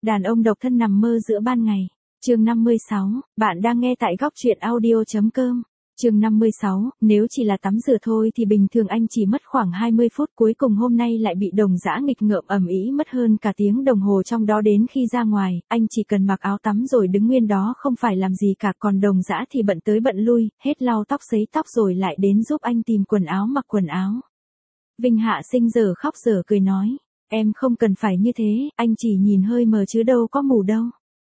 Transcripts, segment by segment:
Đàn ông độc thân nằm mơ giữa ban ngày. Chương 56, bạn đang nghe tại góc truyện audio.com. Chương 56, nếu chỉ là tắm rửa thôi thì bình thường anh chỉ mất khoảng 20 phút, cuối cùng hôm nay lại bị Đồng Dã nghịch ngợm ầm ĩ mất hơn cả tiếng đồng hồ, trong đó đến khi ra ngoài, anh chỉ cần mặc áo tắm rồi đứng nguyên đó không phải làm gì cả, còn Đồng Dã thì bận tới bận lui, hết lau tóc sấy tóc rồi lại đến giúp anh tìm quần áo mặc quần áo. Vinh Hạ Sinh giờ khóc giờ cười nói, em không cần phải như thế, anh chỉ nhìn hơi mờ chứ đâu có mù đâu.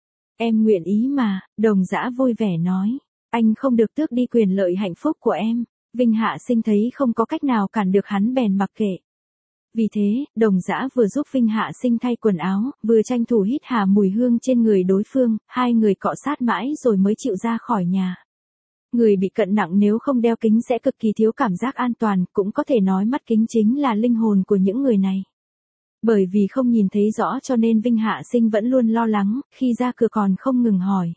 Em nguyện ý mà, Đồng Dã vui vẻ nói. Anh không được tước đi quyền lợi hạnh phúc của em. Vinh Hạ Sinh thấy không có cách nào cản được hắn bèn mặc kệ. Vì thế, Đồng Dã vừa giúp Vinh Hạ Sinh thay quần áo, vừa tranh thủ hít hà mùi hương trên người đối phương, hai người cọ sát mãi rồi mới chịu ra khỏi nhà. Người bị cận nặng nếu không đeo kính sẽ cực kỳ thiếu cảm giác an toàn, cũng có thể nói mắt kính chính là linh hồn của những người này. Bởi vì không nhìn thấy rõ cho nên Vinh Hạ Sinh vẫn luôn lo lắng, khi ra cửa còn không ngừng hỏi.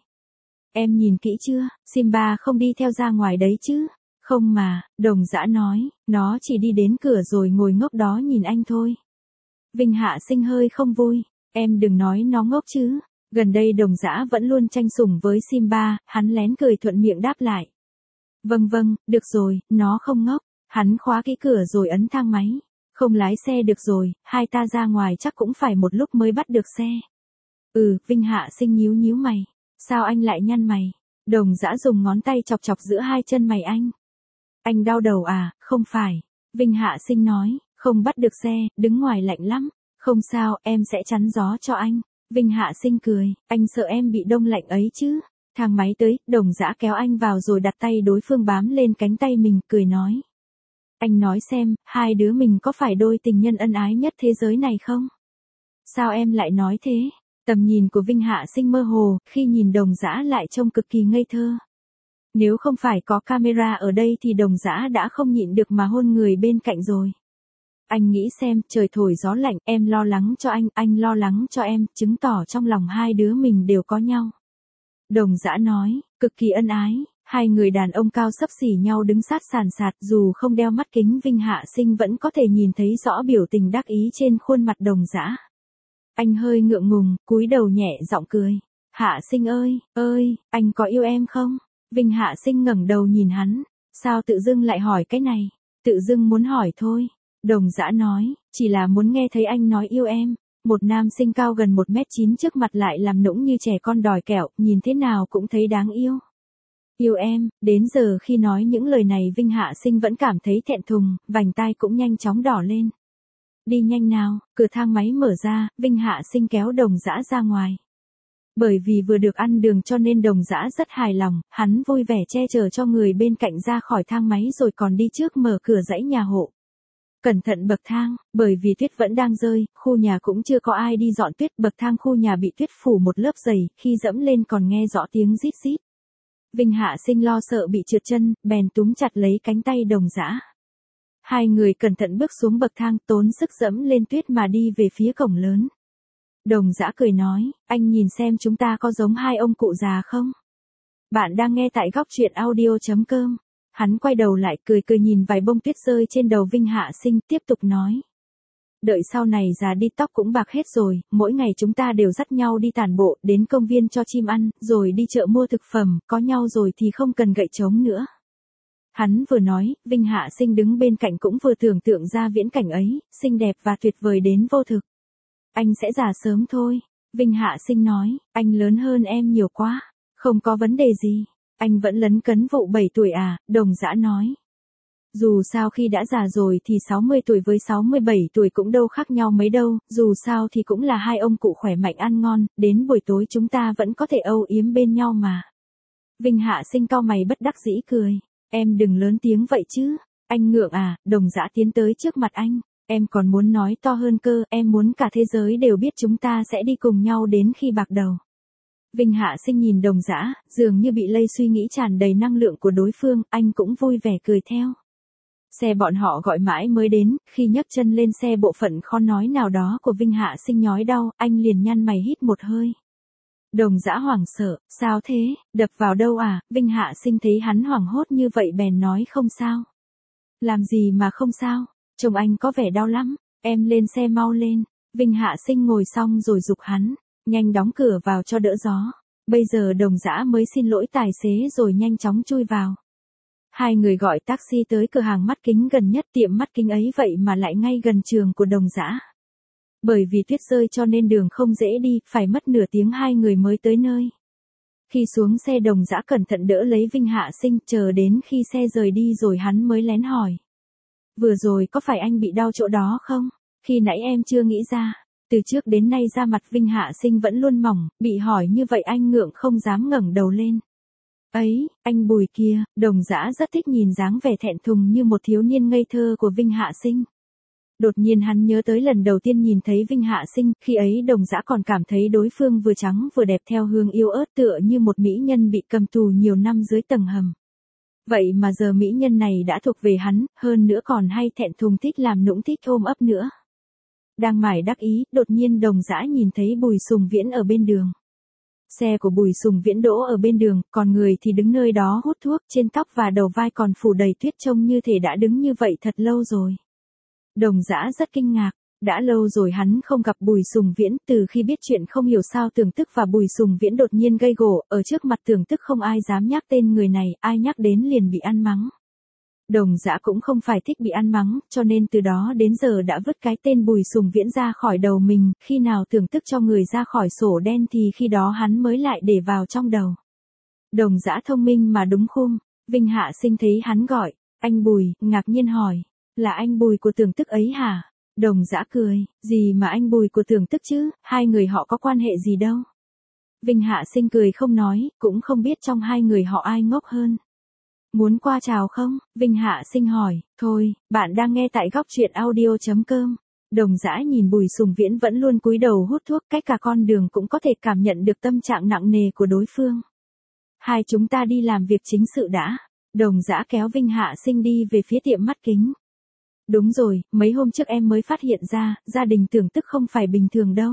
Em nhìn kỹ chưa, Simba không đi theo ra ngoài đấy chứ? Không mà, Đồng Dã nói, nó chỉ đi đến cửa rồi ngồi ngốc đó nhìn anh thôi. Vinh Hạ Sinh hơi không vui, em đừng nói nó ngốc chứ. Gần đây Đồng Dã vẫn luôn tranh sủng với Simba, hắn lén cười thuận miệng đáp lại. Vâng, được rồi, nó không ngốc. Hắn khóa kỹ cửa rồi ấn thang máy. Không lái xe được rồi, hai ta ra ngoài chắc cũng phải một lúc mới bắt được xe. Vinh Hạ Sinh nhíu mày. Sao anh lại nhăn mày? Đồng Dã dùng ngón tay chọc chọc giữa hai chân mày anh. Anh đau đầu à? Không phải. Vinh Hạ Sinh nói, không bắt được xe, đứng ngoài lạnh lắm. Không sao, em sẽ chắn gió cho anh. Vinh Hạ Sinh cười, anh sợ em bị đông lạnh ấy chứ. Thang máy tới, Đồng Dã kéo anh vào rồi đặt tay đối phương bám lên cánh tay mình, cười nói. Anh nói xem, hai đứa mình có phải đôi tình nhân ân ái nhất thế giới này không? Sao em lại nói thế? Tầm nhìn của Vinh Hạ Sinh mơ hồ, khi nhìn Đồng Dã lại trông cực kỳ ngây thơ. Nếu không phải có camera ở đây thì Đồng Dã đã không nhịn được mà hôn người bên cạnh rồi. Anh nghĩ xem, trời thổi gió lạnh, em lo lắng cho anh lo lắng cho em, chứng tỏ trong lòng hai đứa mình đều có nhau. Đồng Dã nói, cực kỳ ân ái, hai người đàn ông cao xấp xỉ nhau đứng sát sàn sạt, dù không đeo mắt kính Vinh Hạ Sinh vẫn có thể nhìn thấy rõ biểu tình đắc ý trên khuôn mặt Đồng Dã. Anh hơi ngượng ngùng, cúi đầu nhẹ giọng cười. Hạ Sinh ơi, anh có yêu em không? Vinh Hạ Sinh ngẩng đầu nhìn hắn. Sao tự dưng lại hỏi cái này? Tự dưng muốn hỏi thôi. Đồng Dã nói, chỉ là muốn nghe thấy anh nói yêu em. Một nam sinh cao gần 1m9 trước mặt lại làm nũng như trẻ con đòi kẹo, nhìn thế nào cũng thấy đáng yêu. Yêu em, đến giờ khi nói những lời này Vinh Hạ Sinh vẫn cảm thấy thẹn thùng, vành tai cũng nhanh chóng đỏ lên. Đi nhanh nào, cửa thang máy mở ra, Vinh Hạ Sinh kéo Đồng Dã ra ngoài. Bởi vì vừa được ăn đường cho nên Đồng Dã rất hài lòng, hắn vui vẻ che chở cho người bên cạnh ra khỏi thang máy rồi còn đi trước mở cửa dãy nhà hộ. Cẩn thận bậc thang, bởi vì tuyết vẫn đang rơi, khu nhà cũng chưa có ai đi dọn tuyết, bậc thang khu nhà bị tuyết phủ một lớp dày, khi dẫm lên còn nghe rõ tiếng rít rít. Vinh Hạ Sinh lo sợ bị trượt chân, bèn túm chặt lấy cánh tay Đồng Dã. Hai người cẩn thận bước xuống bậc thang, tốn sức dẫm lên tuyết mà đi về phía cổng lớn. Đồng Dã cười nói, anh nhìn xem chúng ta có giống hai ông cụ già không? Bạn đang nghe tại góc truyện audio.com. Hắn quay đầu lại cười nhìn vài bông tuyết rơi trên đầu Vinh Hạ Sinh, tiếp tục nói. Đợi sau này già đi tóc cũng bạc hết rồi, mỗi ngày chúng ta đều dắt nhau đi tản bộ, đến công viên cho chim ăn, rồi đi chợ mua thực phẩm, có nhau rồi thì không cần gậy trống nữa. Hắn vừa nói, Vinh Hạ Sinh đứng bên cạnh cũng vừa tưởng tượng ra viễn cảnh ấy, xinh đẹp và tuyệt vời đến vô thực. Anh sẽ già sớm thôi. Vinh Hạ Sinh nói, anh lớn hơn em nhiều quá. Không có vấn đề gì. Anh vẫn lấn cấn vụ 7 tuổi à, Đồng Dã nói. Dù sao khi đã già rồi thì 60 tuổi với 67 tuổi cũng đâu khác nhau mấy đâu, dù sao thì cũng là hai ông cụ khỏe mạnh ăn ngon, đến buổi tối chúng ta vẫn có thể âu yếm bên nhau mà. Vinh Hạ Sinh cau mày bất đắc dĩ cười. Em đừng lớn tiếng vậy chứ. Anh ngượng à, Đồng Dã tiến tới trước mặt anh. Em còn muốn nói to hơn cơ, em muốn cả thế giới đều biết chúng ta sẽ đi cùng nhau đến khi bạc đầu. Vinh Hạ Sinh nhìn Đồng Dã, dường như bị lây suy nghĩ tràn đầy năng lượng của đối phương, anh cũng vui vẻ cười theo. Xe bọn họ gọi mãi mới đến, khi nhấc chân lên xe bộ phận khó nói nào đó của Vinh Hạ Sinh nhói đau, anh liền nhăn mày hít một hơi. Đồng Dã hoảng sợ, sao thế, đập vào đâu à? Vinh Hạ Sinh thấy hắn hoảng hốt như vậy bèn nói không sao. Làm gì mà không sao, trông anh có vẻ đau lắm, em lên xe mau lên. Vinh Hạ Sinh ngồi xong rồi giục hắn, nhanh đóng cửa vào cho đỡ gió. Bây giờ Đồng Dã mới xin lỗi tài xế rồi nhanh chóng chui vào. Hai người gọi taxi tới cửa hàng mắt kính gần nhất, tiệm mắt kính ấy vậy mà lại ngay gần trường của Đồng Dã. Bởi vì tuyết rơi cho nên đường không dễ đi, phải mất nửa tiếng hai người mới tới nơi. Khi xuống xe Đồng Dã cẩn thận đỡ lấy Vinh Hạ Sinh, chờ đến khi xe rời đi rồi hắn mới lén hỏi. Vừa rồi có phải anh bị đau chỗ đó không? Khi nãy em chưa nghĩ ra. Từ trước đến nay da mặt Vinh Hạ Sinh vẫn luôn mỏng, bị hỏi như vậy anh ngượng không dám ngẩng đầu lên. Ấy, anh Bùi kia, Đồng Dã rất thích nhìn dáng vẻ thẹn thùng như một thiếu niên ngây thơ của Vinh Hạ Sinh. Đột nhiên hắn nhớ tới lần đầu tiên nhìn thấy Vinh Hạ Sinh, khi ấy Đồng Dã còn cảm thấy đối phương vừa trắng vừa đẹp theo hướng yêu ớt tựa như một mỹ nhân bị cầm tù nhiều năm dưới tầng hầm. Vậy mà giờ mỹ nhân này đã thuộc về hắn, hơn nữa còn hay thẹn thùng thích làm nũng thích ôm ấp nữa. Đang mải đắc ý, đột nhiên Đồng Dã nhìn thấy Bùi Sùng Viễn ở bên đường. Xe của Bùi Sùng Viễn đỗ ở bên đường, còn người thì đứng nơi đó hút thuốc, trên tóc và đầu vai còn phủ đầy tuyết, trông như thể đã đứng như vậy thật lâu rồi. Đồng Dã rất kinh ngạc, đã lâu rồi hắn không gặp Bùi Sùng Viễn, từ khi biết chuyện không hiểu sao Tưởng Tức và Bùi Sùng Viễn đột nhiên gây gổ, ở trước mặt Tưởng Tức không ai dám nhắc tên người này, ai nhắc đến liền bị ăn mắng. Đồng Dã cũng không phải thích bị ăn mắng, cho nên từ đó đến giờ đã vứt cái tên Bùi Sùng Viễn ra khỏi đầu mình, khi nào Tưởng Tức cho người ra khỏi sổ đen thì khi đó hắn mới lại để vào trong đầu. Đồng Dã thông minh mà đúng khung, Vinh Hạ Sinh thấy hắn gọi, anh Bùi, ngạc nhiên hỏi, là anh Bùi của Tưởng Tức ấy hả? Đồng Dã cười, gì mà anh Bùi của Tưởng Tức chứ, hai người họ có quan hệ gì đâu. Vinh Hạ Sinh cười không nói, cũng không biết trong hai người họ ai ngốc hơn. Muốn qua chào không? Vinh Hạ Sinh hỏi, thôi, bạn đang nghe tại góc truyện audio.com. Đồng Dã nhìn Bùi Sùng Viễn vẫn luôn cúi đầu hút thuốc, cách cả con đường cũng có thể cảm nhận được tâm trạng nặng nề của đối phương. Hai chúng ta đi làm việc chính sự đã. Đồng Dã kéo Vinh Hạ Sinh đi về phía tiệm mắt kính. Đúng rồi, mấy hôm trước em mới phát hiện ra, gia đình Tưởng Tức không phải bình thường đâu.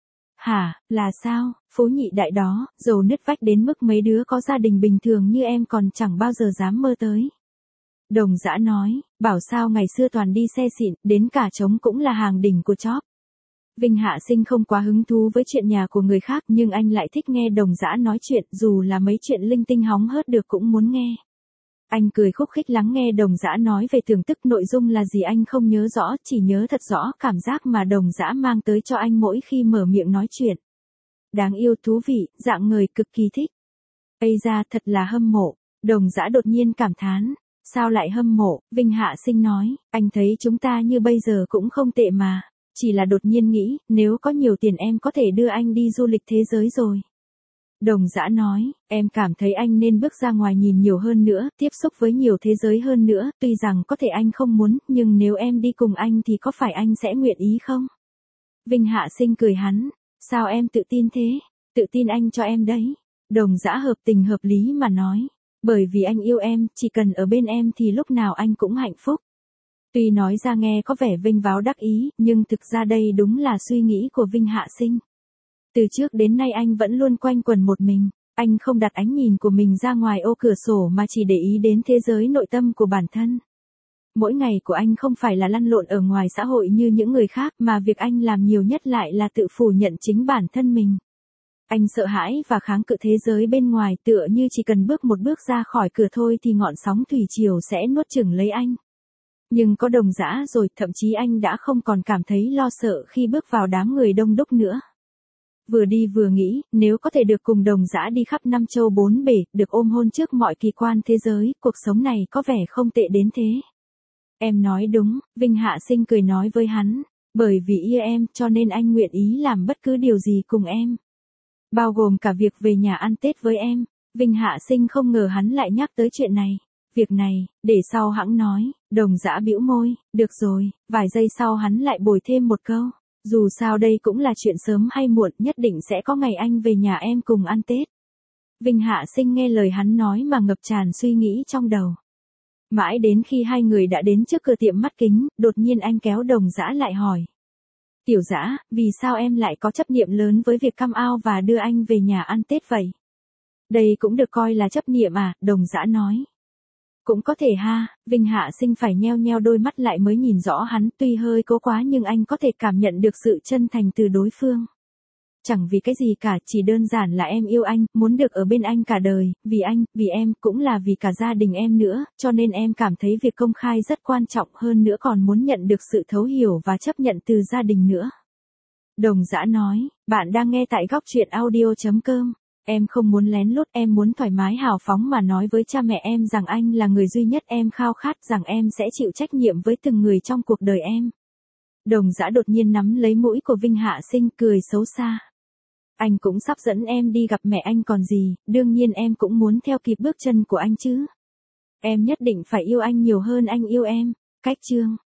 Hả, là sao, phố nhị đại đó, dầu nứt vách đến mức mấy đứa có gia đình bình thường như em còn chẳng bao giờ dám mơ tới. Đồng Dã nói, bảo sao ngày xưa toàn đi xe xịn, đến cả trống cũng là hàng đỉnh của chóp. Vinh Hạ Sinh không quá hứng thú với chuyện nhà của người khác nhưng anh lại thích nghe Đồng Dã nói chuyện, dù là mấy chuyện linh tinh hóng hớt được cũng muốn nghe. Anh cười khúc khích lắng nghe Đồng Dã nói về Tưởng Tức, nội dung là gì anh không nhớ rõ, chỉ nhớ thật rõ cảm giác mà Đồng Dã mang tới cho anh mỗi khi mở miệng nói chuyện. Đáng yêu, thú vị, dạng người cực kỳ thích. Ây da, thật là hâm mộ. Đồng Dã đột nhiên cảm thán. Sao lại hâm mộ? Vinh Hạ Sinh nói, anh thấy chúng ta như bây giờ cũng không tệ mà. Chỉ là đột nhiên nghĩ, nếu có nhiều tiền em có thể đưa anh đi du lịch thế giới rồi. Đồng Dã nói, em cảm thấy anh nên bước ra ngoài nhìn nhiều hơn nữa, tiếp xúc với nhiều thế giới hơn nữa, tuy rằng có thể anh không muốn, nhưng nếu em đi cùng anh thì có phải anh sẽ nguyện ý không? Vinh Hạ Sinh cười hắn, sao em tự tin thế? Tự tin anh cho em đấy. Đồng Dã hợp tình hợp lý mà nói, bởi vì anh yêu em, chỉ cần ở bên em thì lúc nào anh cũng hạnh phúc. Tuy nói ra nghe có vẻ vênh váo đắc ý, nhưng thực ra đây đúng là suy nghĩ của Vinh Hạ Sinh. Từ trước đến nay anh vẫn luôn quanh quẩn một mình, anh không đặt ánh nhìn của mình ra ngoài ô cửa sổ mà chỉ để ý đến thế giới nội tâm của bản thân. Mỗi ngày của anh không phải là lăn lộn ở ngoài xã hội như những người khác mà việc anh làm nhiều nhất lại là tự phủ nhận chính bản thân mình. Anh sợ hãi và kháng cự thế giới bên ngoài tựa như chỉ cần bước một bước ra khỏi cửa thôi thì ngọn sóng thủy triều sẽ nuốt chửng lấy anh. Nhưng có Đồng Dã rồi, thậm chí anh đã không còn cảm thấy lo sợ khi bước vào đám người đông đúc nữa. Vừa đi vừa nghĩ, nếu có thể được cùng Đồng Dã đi khắp năm châu bốn bể, được ôm hôn trước mọi kỳ quan thế giới, cuộc sống này có vẻ không tệ đến thế. Em nói đúng, Vinh Hạ Sinh cười nói với hắn, bởi vì yêu em cho nên anh nguyện ý làm bất cứ điều gì cùng em. Bao gồm cả việc về nhà ăn Tết với em. Vinh Hạ Sinh không ngờ hắn lại nhắc tới chuyện này. Việc này, để sau hẵng nói. Đồng Dã bĩu môi, được rồi, vài giây sau hắn lại bồi thêm một câu. Dù sao đây cũng là chuyện sớm hay muộn, nhất định sẽ có ngày anh về nhà em cùng ăn Tết. Vinh Hạ Sinh nghe lời hắn nói mà ngập tràn suy nghĩ trong đầu. Mãi đến khi hai người đã đến trước cửa tiệm mắt kính, đột nhiên anh kéo Đồng Dã lại hỏi. Tiểu Dã, vì sao em lại có chấp niệm lớn với việc come out và đưa anh về nhà ăn Tết vậy? Đây cũng được coi là chấp niệm à, Đồng Dã nói. Cũng có thể ha, Vinh Hạ Sinh phải nheo nheo đôi mắt lại mới nhìn rõ hắn, tuy hơi cố quá nhưng anh có thể cảm nhận được sự chân thành từ đối phương. Chẳng vì cái gì cả, chỉ đơn giản là em yêu anh, muốn được ở bên anh cả đời, vì anh, vì em, cũng là vì cả gia đình em nữa, cho nên em cảm thấy việc công khai rất quan trọng, hơn nữa còn muốn nhận được sự thấu hiểu và chấp nhận từ gia đình nữa. Đồng Dã nói, bạn đang nghe tại góc truyện audio.com. Em không muốn lén lút, em muốn thoải mái hào phóng mà nói với cha mẹ em rằng anh là người duy nhất em khao khát, rằng em sẽ chịu trách nhiệm với từng người trong cuộc đời em. Đồng Dã đột nhiên nắm lấy mũi của Vinh Hạ Sinh, cười xấu xa. Anh cũng sắp dẫn em đi gặp mẹ anh còn gì, đương nhiên em cũng muốn theo kịp bước chân của anh chứ. Em nhất định phải yêu anh nhiều hơn anh yêu em. Cách chương